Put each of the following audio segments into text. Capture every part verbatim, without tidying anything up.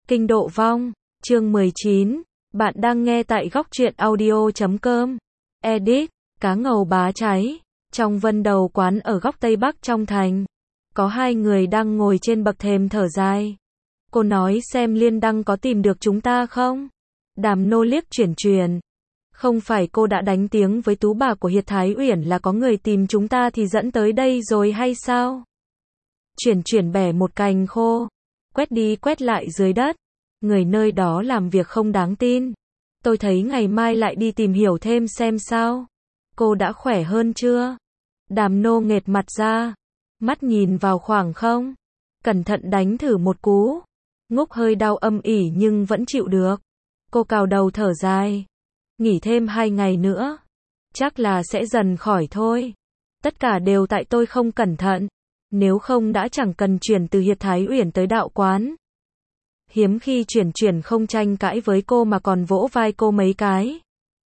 Kinh độ vong, chương mười chín. Bạn đang nghe tại góc truyện audio chấm com. Edit, cá ngầu bá cháy. Trong vân đầu quán ở góc Tây Bắc trong thành, có hai người đang ngồi trên bậc thềm thở dài. Cô nói xem Liên Đăng có tìm được chúng ta không? Đàm Nô liếc Chuyển Chuyển. Không phải cô đã đánh tiếng với tú bà của Hiệt Thái Uyển là có người tìm chúng ta thì dẫn tới đây rồi hay sao? Chuyển Chuyển bẻ một cành khô, quét đi quét lại dưới đất. Người nơi đó làm việc không đáng tin. Tôi thấy ngày mai lại đi tìm hiểu thêm xem sao. Cô đã khỏe hơn chưa? Đàm Nô nghệt mặt ra, mắt nhìn vào khoảng không, cẩn thận đánh thử một cú. Ngúc hơi đau âm ỉ nhưng vẫn chịu được. Cô cào đầu thở dài. Nghỉ thêm hai ngày nữa, chắc là sẽ dần khỏi thôi. Tất cả đều tại tôi không cẩn thận. Nếu không đã chẳng cần chuyển từ Hiệt Thái Uyển tới đạo quán. Hiếm khi Chuyển Chuyển không tranh cãi với cô mà còn vỗ vai cô mấy cái.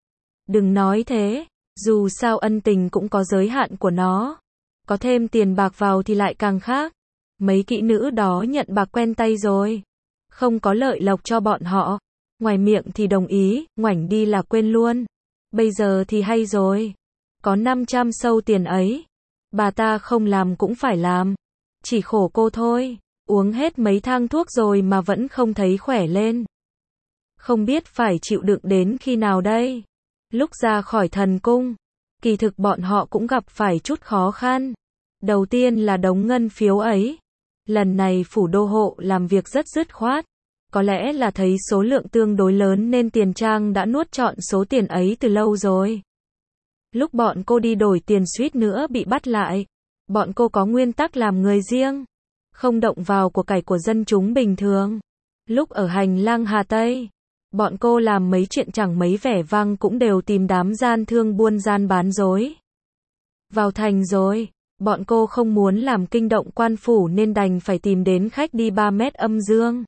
Đừng nói thế, dù sao ân tình cũng có giới hạn của nó. Có thêm tiền bạc vào thì lại càng khác. Mấy kỹ nữ đó nhận bạc quen tay rồi. Không có lợi lộc cho bọn họ. Ngoài miệng thì đồng ý, ngoảnh đi là quên luôn. Bây giờ thì hay rồi. Có năm trăm sâu tiền ấy. Bà ta không làm cũng phải làm. Chỉ khổ cô thôi. Uống hết mấy thang thuốc rồi mà vẫn không thấy khỏe lên. Không biết phải chịu đựng đến khi nào đây. Lúc ra khỏi thần cung, kỳ thực bọn họ cũng gặp phải chút khó khăn. Đầu tiên là đống ngân phiếu ấy. Lần này phủ đô hộ làm việc rất dứt khoát. Có lẽ là thấy số lượng tương đối lớn nên Tiền Trang đã nuốt trọn số tiền ấy từ lâu rồi. Lúc bọn cô đi đổi tiền suýt nữa bị bắt lại. Bọn cô có nguyên tắc làm người riêng, không động vào của cải của dân chúng bình thường. Lúc ở hành lang Hà Tây, bọn cô làm mấy chuyện chẳng mấy vẻ vang cũng đều tìm đám gian thương buôn gian bán dối. Vào thành rồi, bọn cô không muốn làm kinh động quan phủ nên đành phải tìm đến khách đi ba mét âm dương.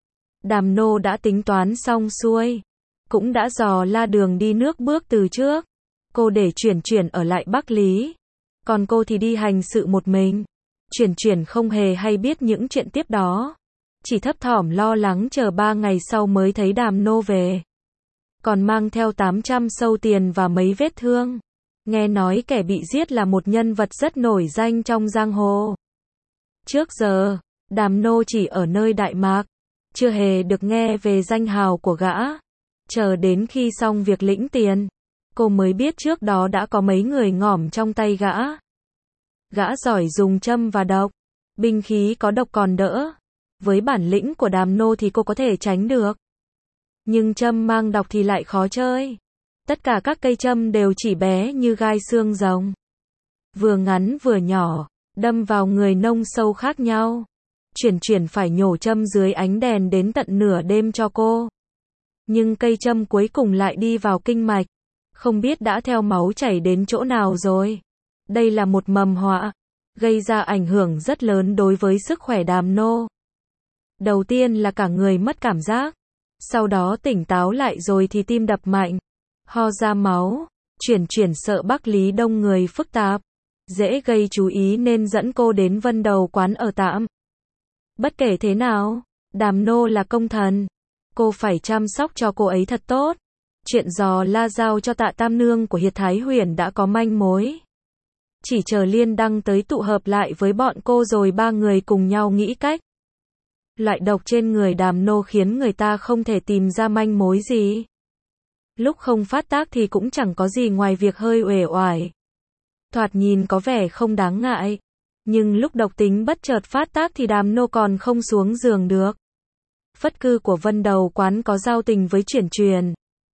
Đàm Nô đã tính toán xong xuôi, cũng đã dò la đường đi nước bước từ trước. Cô để Chuyển Chuyển ở lại Bắc Lý, còn cô thì đi hành sự một mình. Chuyển Chuyển không hề hay biết những chuyện tiếp đó, chỉ thấp thỏm lo lắng chờ ba ngày sau mới thấy Đàm Nô về. Còn mang theo tám trăm sâu tiền và mấy vết thương. Nghe nói kẻ bị giết là một nhân vật rất nổi danh trong giang hồ. Trước giờ, Đàm Nô chỉ ở nơi Đại Mạc, chưa hề được nghe về danh hào của gã. Chờ đến khi xong việc lĩnh tiền, cô mới biết trước đó đã có mấy người ngỏm trong tay gã. Gã giỏi dùng châm và độc. Binh khí có độc còn đỡ. Với bản lĩnh của Đàm Nô thì cô có thể tránh được. Nhưng châm mang độc thì lại khó chơi. Tất cả các cây châm đều chỉ bé như gai xương rồng. Vừa ngắn vừa nhỏ, đâm vào người nông sâu khác nhau. Chuyển Chuyển phải nhổ châm dưới ánh đèn đến tận nửa đêm cho cô. Nhưng cây châm cuối cùng lại đi vào kinh mạch. Không biết đã theo máu chảy đến chỗ nào rồi. Đây là một mầm họa, gây ra ảnh hưởng rất lớn đối với sức khỏe Đàm Nô. Đầu tiên là cả người mất cảm giác, sau đó tỉnh táo lại rồi thì tim đập mạnh, ho ra máu. Chuyển Chuyển sợ Bắc Lý đông người phức tạp, dễ gây chú ý nên dẫn cô đến vân đầu quán ở tạm. Bất kể thế nào, Đàm Nô là công thần, cô phải chăm sóc cho cô ấy thật tốt. Chuyện dò la giao cho Tạ Tam Nương của Hiệt Thái Uyển đã có manh mối. Chỉ chờ Liên Đăng tới tụ hợp lại với bọn cô rồi ba người cùng nhau nghĩ cách. Loại độc trên người Đàm Nô khiến người ta không thể tìm ra manh mối gì. Lúc không phát tác thì cũng chẳng có gì ngoài việc hơi uể oải. Thoạt nhìn có vẻ không đáng ngại. Nhưng lúc độc tính bất chợt phát tác thì Đàm Nô còn không xuống giường được. Phất cư của vân đầu quán có giao tình với Chuyển Chuyển.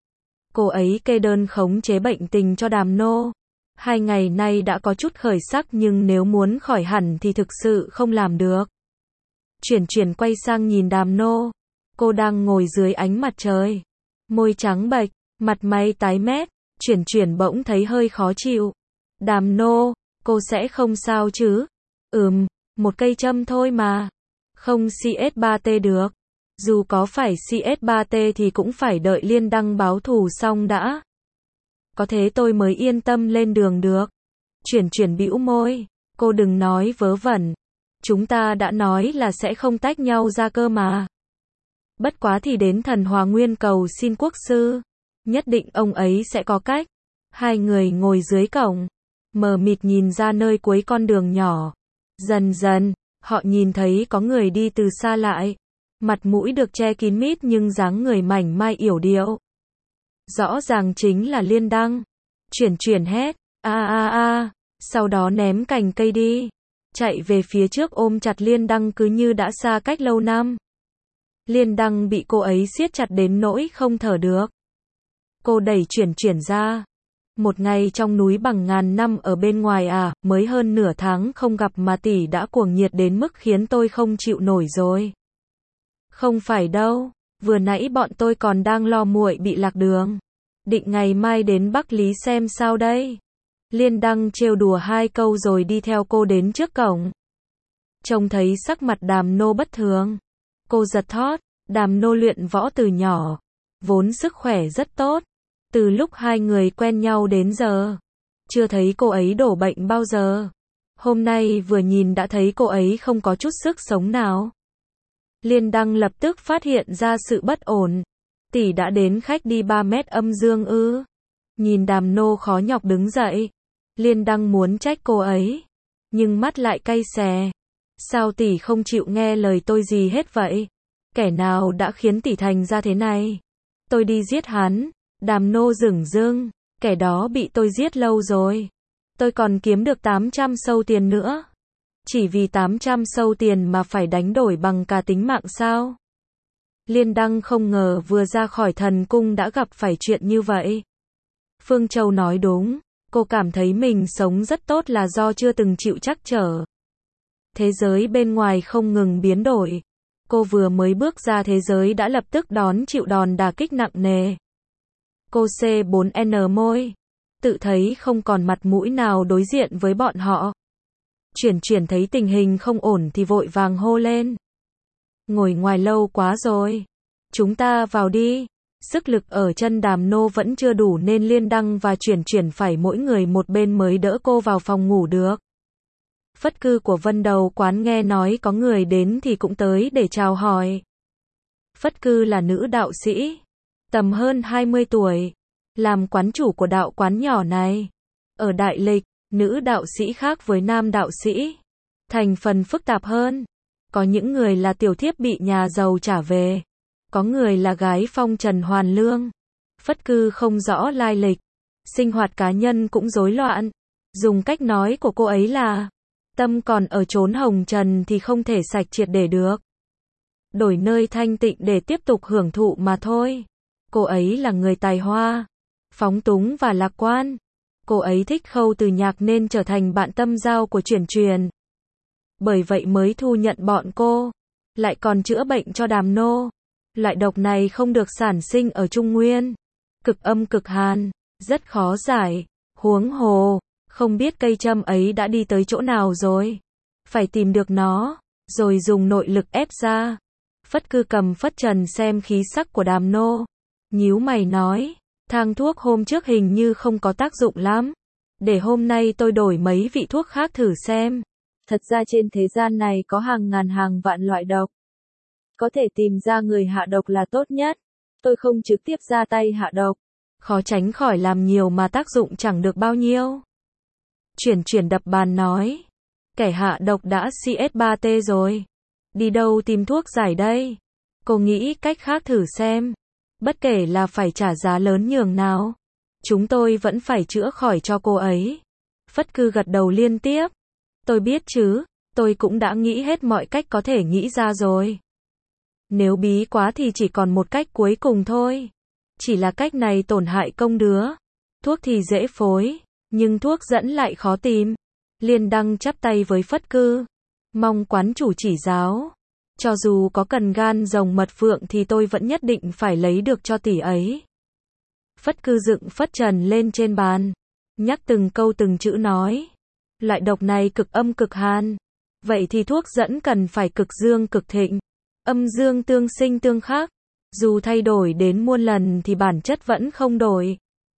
Cô ấy kê đơn khống chế bệnh tình cho Đàm Nô. Hai ngày nay đã có chút khởi sắc nhưng nếu muốn khỏi hẳn thì thực sự không làm được. Chuyển Chuyển quay sang nhìn Đàm Nô. Cô đang ngồi dưới ánh mặt trời. Môi trắng bệch, mặt mày tái mét. Chuyển Chuyển bỗng thấy hơi khó chịu. Đàm Nô, cô sẽ không sao chứ? Ừm, một cây châm thôi mà. Không xê ét ba tê được. Dù có phải xê ét ba tê thì cũng phải đợi Liên Đăng báo thù xong đã. Có thế tôi mới yên tâm lên đường được. Chuyển Chuyển bĩu môi. Cô đừng nói vớ vẩn. Chúng ta đã nói là sẽ không tách nhau ra cơ mà. Bất quá thì đến thần Hòa Nguyên cầu xin quốc sư. Nhất định ông ấy sẽ có cách. Hai người ngồi dưới cổng, mờ mịt nhìn ra nơi cuối con đường nhỏ. Dần dần, họ nhìn thấy có người đi từ xa lại. Mặt mũi được che kín mít nhưng dáng người mảnh mai yểu điệu. Rõ ràng chính là Liên Đăng. Chuyển chuyển hét, a a a, sau đó ném cành cây đi. Chạy về phía trước ôm chặt Liên Đăng cứ như đã xa cách lâu năm. Liên Đăng bị cô ấy siết chặt đến nỗi không thở được. Cô đẩy chuyển chuyển ra. Một ngày trong núi bằng ngàn năm ở bên ngoài à, mới hơn nửa tháng không gặp mà tỷ đã cuồng nhiệt đến mức khiến tôi không chịu nổi rồi. Không phải đâu, vừa nãy bọn tôi còn đang lo muội bị lạc đường. Định ngày mai đến Bắc Lý xem sao đây. Liên Đăng trêu đùa hai câu rồi đi theo cô đến trước cổng. Trông thấy sắc mặt Đàm Nô bất thường. Cô giật thót, Đàm Nô luyện võ từ nhỏ, vốn sức khỏe rất tốt. Từ lúc hai người quen nhau đến giờ, chưa thấy cô ấy đổ bệnh bao giờ. Hôm nay vừa nhìn đã thấy cô ấy không có chút sức sống nào. Liên Đăng lập tức phát hiện ra sự bất ổn. Tỷ đã đến khách đi ba mét âm dương ư? Nhìn Đàm Nô khó nhọc đứng dậy, Liên Đăng muốn trách cô ấy, nhưng mắt lại cay xè. Sao tỷ không chịu nghe lời tôi gì hết vậy? Kẻ nào đã khiến tỷ thành ra thế này? Tôi đi giết hắn. Đàm Nô dửng dưng, kẻ đó bị tôi giết lâu rồi. Tôi còn kiếm được tám trăm sâu tiền nữa. Chỉ vì tám trăm sâu tiền mà phải đánh đổi bằng cả tính mạng sao? Liên Đăng không ngờ vừa ra khỏi thần cung đã gặp phải chuyện như vậy. Phương Châu nói đúng, cô cảm thấy mình sống rất tốt là do chưa từng chịu trắc trở. Thế giới bên ngoài không ngừng biến đổi. Cô vừa mới bước ra thế giới đã lập tức đón chịu đòn đả kích nặng nề. Cô C bốn N môi, tự thấy không còn mặt mũi nào đối diện với bọn họ. Chuyển chuyển thấy tình hình không ổn thì vội vàng hô lên. Ngồi ngoài lâu quá rồi. Chúng ta vào đi. Sức lực ở chân Đàm Nô vẫn chưa đủ nên Liên Đăng và chuyển chuyển phải mỗi người một bên mới đỡ cô vào phòng ngủ được. Phất cư của Vân Đầu quán nghe nói có người đến thì cũng tới để chào hỏi. Phất cư là nữ đạo sĩ, tầm hơn hai mươi tuổi, làm quán chủ của đạo quán nhỏ này. Ở Đại Lịch, nữ đạo sĩ khác với nam đạo sĩ, thành phần phức tạp hơn. Có những người là tiểu thiếp bị nhà giàu trả về, có người là gái phong trần hoàn lương. Phất cư không rõ lai lịch, sinh hoạt cá nhân cũng rối loạn. Dùng cách nói của cô ấy là, tâm còn ở chốn hồng trần thì không thể sạch triệt để được. Đổi nơi thanh tịnh để tiếp tục hưởng thụ mà thôi. Cô ấy là người tài hoa, phóng túng và lạc quan. Cô ấy thích Khâu Từ Nhạc nên trở thành bạn tâm giao của Chuyển Chuyển. Bởi vậy mới thu nhận bọn cô, lại còn chữa bệnh cho Đàm Nô. Loại độc này không được sản sinh ở Trung Nguyên, cực âm cực hàn, rất khó giải. Huống hồ, không biết cây châm ấy đã đi tới chỗ nào rồi. Phải tìm được nó, rồi dùng nội lực ép ra. Phất cư cầm phất trần xem khí sắc của Đàm Nô, nhíu mày nói, thang thuốc hôm trước hình như không có tác dụng lắm. Để hôm nay tôi đổi mấy vị thuốc khác thử xem. Thật ra trên thế gian này có hàng ngàn hàng vạn loại độc. Có thể tìm ra người hạ độc là tốt nhất. Tôi không trực tiếp ra tay hạ độc, khó tránh khỏi làm nhiều mà tác dụng chẳng được bao nhiêu. Chuyển chuyển đập bàn nói, kẻ hạ độc đã C S ba T rồi. Đi đâu tìm thuốc giải đây? Cô nghĩ cách khác thử xem. Bất kể là phải trả giá lớn nhường nào, chúng tôi vẫn phải chữa khỏi cho cô ấy. Phất cư gật đầu liên tiếp. Tôi biết chứ, tôi cũng đã nghĩ hết mọi cách có thể nghĩ ra rồi. Nếu bí quá thì chỉ còn một cách cuối cùng thôi. Chỉ là cách này tổn hại công đứa. Thuốc thì dễ phối, nhưng thuốc dẫn lại khó tìm. Liên Đăng chắp tay với Phất cư, mong quán chủ chỉ giáo. Cho dù có cần gan rồng mật phượng thì tôi vẫn nhất định phải lấy được cho tỷ ấy. Phất cư dựng phất trần lên trên bàn, nhắc từng câu từng chữ nói. Loại độc này cực âm cực hàn. Vậy thì thuốc dẫn cần phải cực dương cực thịnh. Âm dương tương sinh tương khắc. Dù thay đổi đến muôn lần thì bản chất vẫn không đổi.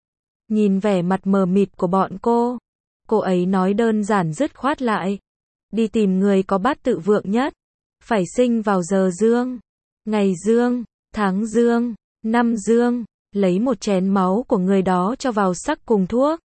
Nhìn vẻ mặt mờ mịt của bọn cô, cô ấy nói đơn giản dứt khoát lại. Đi tìm người có bát tự vượng nhất. Phải sinh vào giờ dương. ngày dương, tháng dương, năm dương, lấy một chén máu của người đó cho vào sắc cùng thuốc.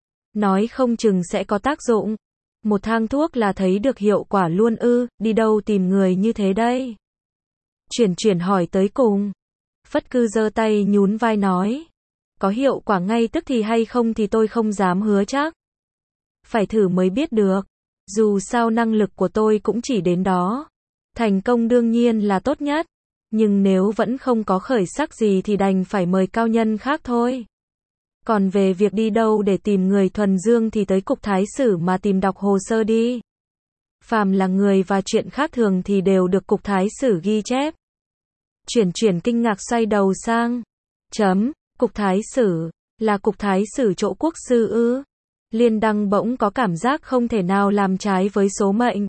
Nói không chừng sẽ có tác dụng. Một thang thuốc là thấy được hiệu quả luôn ư, đi đâu tìm người như thế đây? Chuyển chuyển hỏi tới cùng. Phất Cư giơ tay nhún vai nói. Có hiệu quả ngay tức thì hay không thì tôi không dám hứa chắc. Phải thử mới biết được. Dù sao năng lực của tôi cũng chỉ đến đó. Thành công đương nhiên là tốt nhất. Nhưng nếu vẫn không có khởi sắc gì thì đành phải mời cao nhân khác thôi. Còn về việc đi đâu để tìm người thuần dương thì tới cục thái sử mà tìm đọc hồ sơ đi. Phàm là người và chuyện khác thường thì đều được cục thái sử ghi chép. Chuyển chuyển kinh ngạc xoay đầu sang. Chấm, cục thái sử, là cục thái sử chỗ quốc sư ư? Liên Đăng bỗng có cảm giác không thể nào làm trái với số mệnh.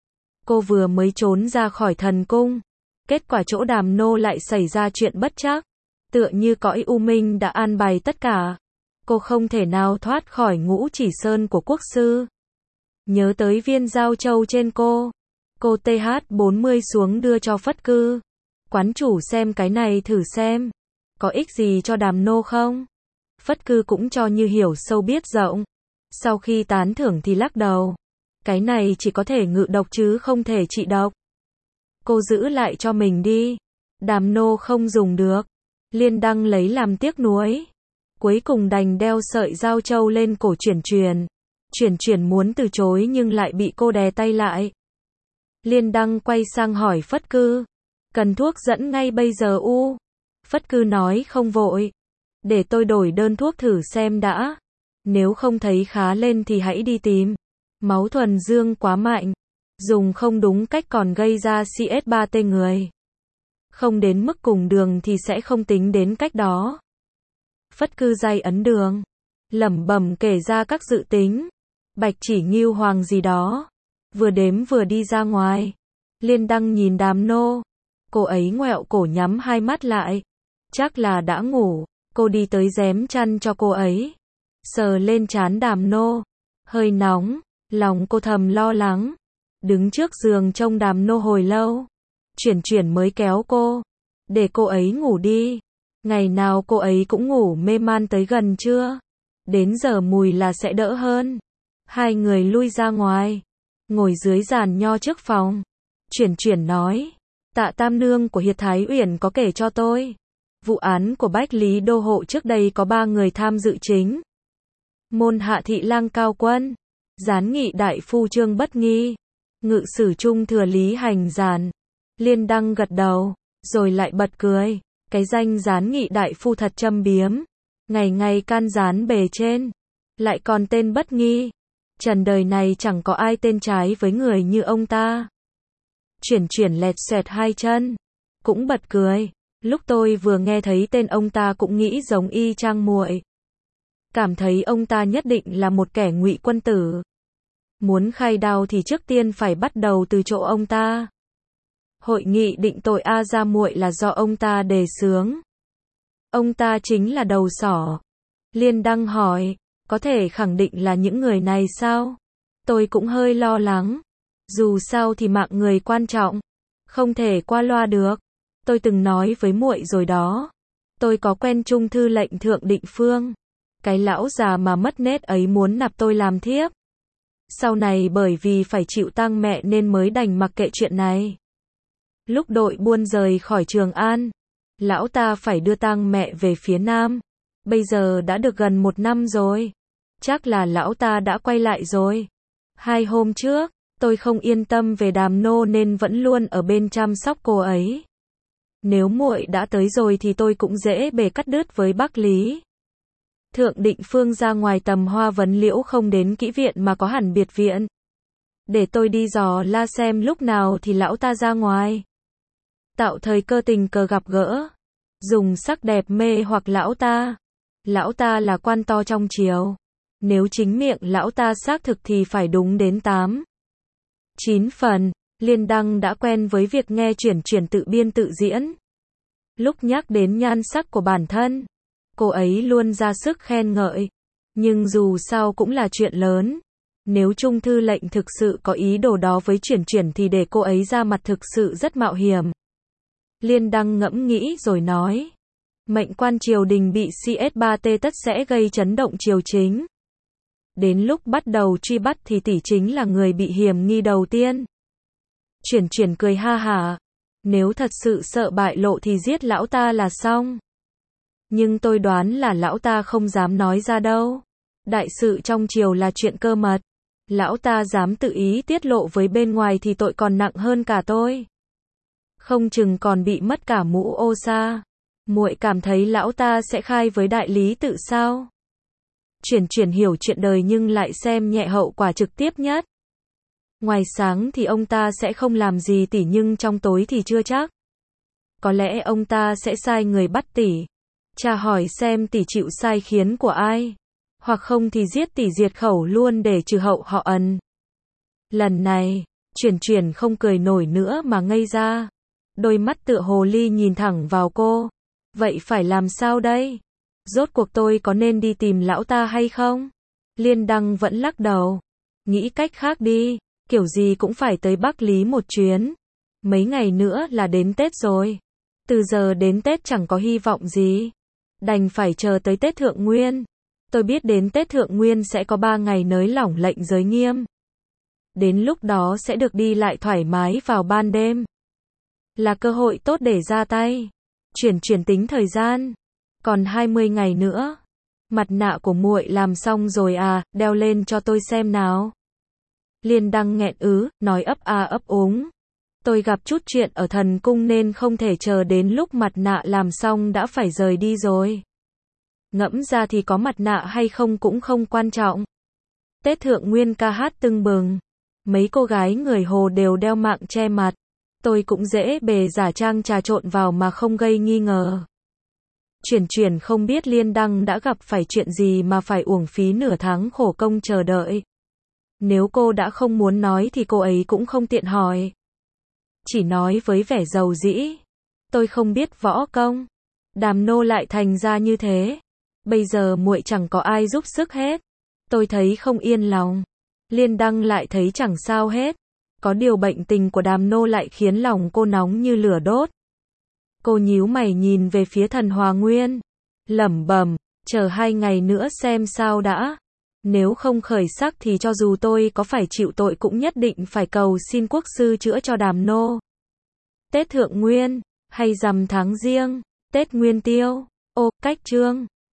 Cô vừa mới trốn ra khỏi thần cung. Kết quả chỗ Đàm Nô lại xảy ra chuyện bất trắc. Tựa như cõi u minh đã an bài tất cả. Cô không thể nào thoát khỏi ngũ chỉ sơn của quốc sư. Nhớ tới viên giao châu trên cô. Cô T H bốn mươi xuống đưa cho Phất Cư. Quán chủ xem cái này thử xem. Có ích gì cho Đàm Nô không? Phất Cư cũng cho như hiểu sâu biết rộng. Sau khi tán thưởng thì lắc đầu. Cái này chỉ có thể ngự độc chứ không thể trị độc. Cô giữ lại cho mình đi. Đàm Nô không dùng được. Liên Đăng lấy làm tiếc nuối. Cuối cùng đành đeo sợi giao châu lên cổ Chuyển Chuyển. Chuyển Chuyển muốn từ chối nhưng lại bị cô đè tay lại. Liên Đăng quay sang hỏi Phất Cư. Cần thuốc dẫn ngay bây giờ u? Phất Cư nói không vội. Để tôi đổi đơn thuốc thử xem đã. Nếu không thấy khá lên thì hãy đi tìm. Máu thuần dương quá mạnh. Dùng không đúng cách còn gây ra C S ba T người. Không đến mức cùng đường thì sẽ không tính đến cách đó. Phất Cư day ấn đường. Lẩm bẩm kể ra các dự tính. Bạch Chỉ Ngưu Hoàng gì đó. Vừa đếm vừa đi ra ngoài. Liên Đăng nhìn Đàm Nô. Cô ấy ngoẹo cổ nhắm hai mắt lại. Chắc là đã ngủ. Cô đi tới rém chăn cho cô ấy. Sờ lên trán Đàm Nô. Hơi nóng. Lòng cô thầm lo lắng. Đứng trước giường trông Đàm Nô hồi lâu. Chuyển Chuyển mới kéo cô. Để cô ấy ngủ đi. Ngày nào cô ấy cũng ngủ mê man tới gần trưa. Đến giờ mùi là sẽ đỡ hơn. Hai người lui ra ngoài. Ngồi dưới giàn nho trước phòng. Chuyển Chuyển nói. Tạ Tam Nương của Hiệt Thái Uyển có kể cho tôi. Vụ án của Bách Lý Đô Hộ trước đây có ba người tham dự chính. Môn Hạ Thị Lang Cao Quân. Gián Nghị Đại Phu Trương Bất Nghi. Ngự sử Trung Thừa Lý Hành Giàn. Liên Đăng gật đầu. Rồi lại bật cười. Cái danh Gián Nghị Đại Phu thật châm biếm. Ngày ngày can gián bề trên. Lại còn tên Bất Nghi. Trần đời này chẳng có ai tên trái với người như ông ta. Chuyển Chuyển lẹt xẹt hai chân. Cũng bật cười. Lúc tôi vừa nghe thấy tên ông ta cũng nghĩ giống y chang muội. Cảm thấy ông ta nhất định là một kẻ ngụy quân tử. Muốn khai đao thì trước tiên phải bắt đầu từ chỗ ông ta. Hội nghị định tội A Gia muội là do ông ta đề xướng. Ông ta chính là đầu sỏ. Liên Đăng hỏi, có thể khẳng định là những người này sao? Tôi cũng hơi lo lắng. Dù sao thì mạng người quan trọng, không thể qua loa được. Tôi từng nói với muội rồi đó. Tôi có quen Trung thư lệnh Thượng Định Phương. Cái lão già mà mất nết ấy muốn nạp tôi làm thiếp. Sau này bởi vì phải chịu tang mẹ nên mới đành mặc kệ chuyện này. Lúc đội buôn rời khỏi Trường An, lão ta phải đưa tang mẹ về phía Nam. Bây giờ đã được gần một năm rồi. Chắc là lão ta đã quay lại rồi. Hai hôm trước, tôi không yên tâm về Đàm Nô nên vẫn luôn ở bên chăm sóc cô ấy. Nếu muội đã tới rồi thì tôi cũng dễ bề cắt đứt với Bắc Lý. Thượng Định Phương ra ngoài tầm Hoa Vấn Liễu không đến kỹ viện mà có hẳn biệt viện. Để tôi đi dò la xem lúc nào thì lão ta ra ngoài. Tạo thời cơ tình cờ gặp gỡ. Dùng sắc đẹp mê hoặc lão ta. Lão ta là quan to trong triều. Nếu chính miệng lão ta xác thực thì phải đúng đến tám, chín phần. Liên Đăng đã quen với việc nghe Chuyển Chuyển tự biên tự diễn. Lúc nhắc đến nhan sắc của bản thân, cô ấy luôn ra sức khen ngợi. Nhưng dù sao cũng là chuyện lớn. Nếu Trung thư lệnh thực sự có ý đồ đó với Chuyển Chuyển thì để cô ấy ra mặt thực sự rất mạo hiểm. Liên Đăng ngẫm nghĩ rồi nói. Mệnh quan triều đình bị C S ba T tất sẽ gây chấn động triều chính. Đến lúc bắt đầu truy bắt thì tỷ chính là người bị hiểm nghi đầu tiên. Chuyển chuyển cười ha hả. Nếu thật sự sợ bại lộ thì giết lão ta là xong. Nhưng tôi đoán là lão ta không dám nói ra đâu. Đại sự trong triều là chuyện cơ mật. Lão ta dám tự ý tiết lộ với bên ngoài thì tội còn nặng hơn cả tôi. Không chừng còn bị mất cả mũ ô sa. Muội cảm thấy lão ta sẽ khai với đại lý tự sao? Chuyển chuyển hiểu chuyện đời nhưng lại xem nhẹ hậu quả trực tiếp nhất. Ngoài sáng thì ông ta sẽ không làm gì tỷ nhưng trong tối thì chưa chắc. Có lẽ ông ta sẽ sai người bắt tỷ. Tra hỏi xem tỷ chịu sai khiến của ai. Hoặc không thì giết tỷ diệt khẩu luôn để trừ hậu họ Ân. Lần này, chuyển chuyển không cười nổi nữa mà ngây ra. Đôi mắt tựa hồ ly nhìn thẳng vào cô. Vậy phải làm sao đây? Rốt cuộc tôi có nên đi tìm lão ta hay không? Liên Đăng vẫn lắc đầu. Nghĩ cách khác đi, kiểu gì cũng phải tới Bắc Lý một chuyến. Mấy ngày nữa là đến Tết rồi. Từ giờ đến Tết chẳng có hy vọng gì. Đành phải chờ tới Tết Thượng Nguyên. Tôi biết đến Tết Thượng Nguyên sẽ có ba ngày nới lỏng lệnh giới nghiêm. Đến lúc đó sẽ được đi lại thoải mái vào ban đêm. Là cơ hội tốt để ra tay. Chuyển chuyển tính thời gian. Còn hai mươi ngày nữa. Mặt nạ của muội làm xong rồi à, đeo lên cho tôi xem nào. Liên Đăng nghẹn ứ, nói ấp a ấp úng. Tôi gặp chút chuyện ở thần cung nên không thể chờ đến lúc mặt nạ làm xong đã phải rời đi rồi. Ngẫm ra thì có mặt nạ hay không cũng không quan trọng. Tết Thượng Nguyên ca hát tưng bừng. Mấy cô gái người Hồ đều đeo mạng che mặt. Tôi cũng dễ bề giả trang trà trộn vào mà không gây nghi ngờ. Chuyển chuyển không biết Liên Đăng đã gặp phải chuyện gì mà phải uổng phí nửa tháng khổ công chờ đợi. Nếu cô đã không muốn nói thì cô ấy cũng không tiện hỏi. Chỉ nói với vẻ giàu dĩ. Tôi không biết võ công. Đàm nô lại thành ra như thế. Bây giờ muội chẳng có ai giúp sức hết. Tôi thấy không yên lòng. Liên Đăng lại thấy chẳng sao hết. Có điều bệnh tình của đàm nô lại khiến lòng cô nóng như lửa đốt. Cô nhíu mày nhìn về phía Thần Hòa Nguyên. Lẩm bẩm, chờ hai ngày nữa xem sao đã. Nếu không khởi sắc thì cho dù tôi có phải chịu tội cũng nhất định phải cầu xin quốc sư chữa cho đàm nô. Tết Thượng Nguyên, hay rằm tháng Giêng, Tết Nguyên Tiêu, ô, cách chương.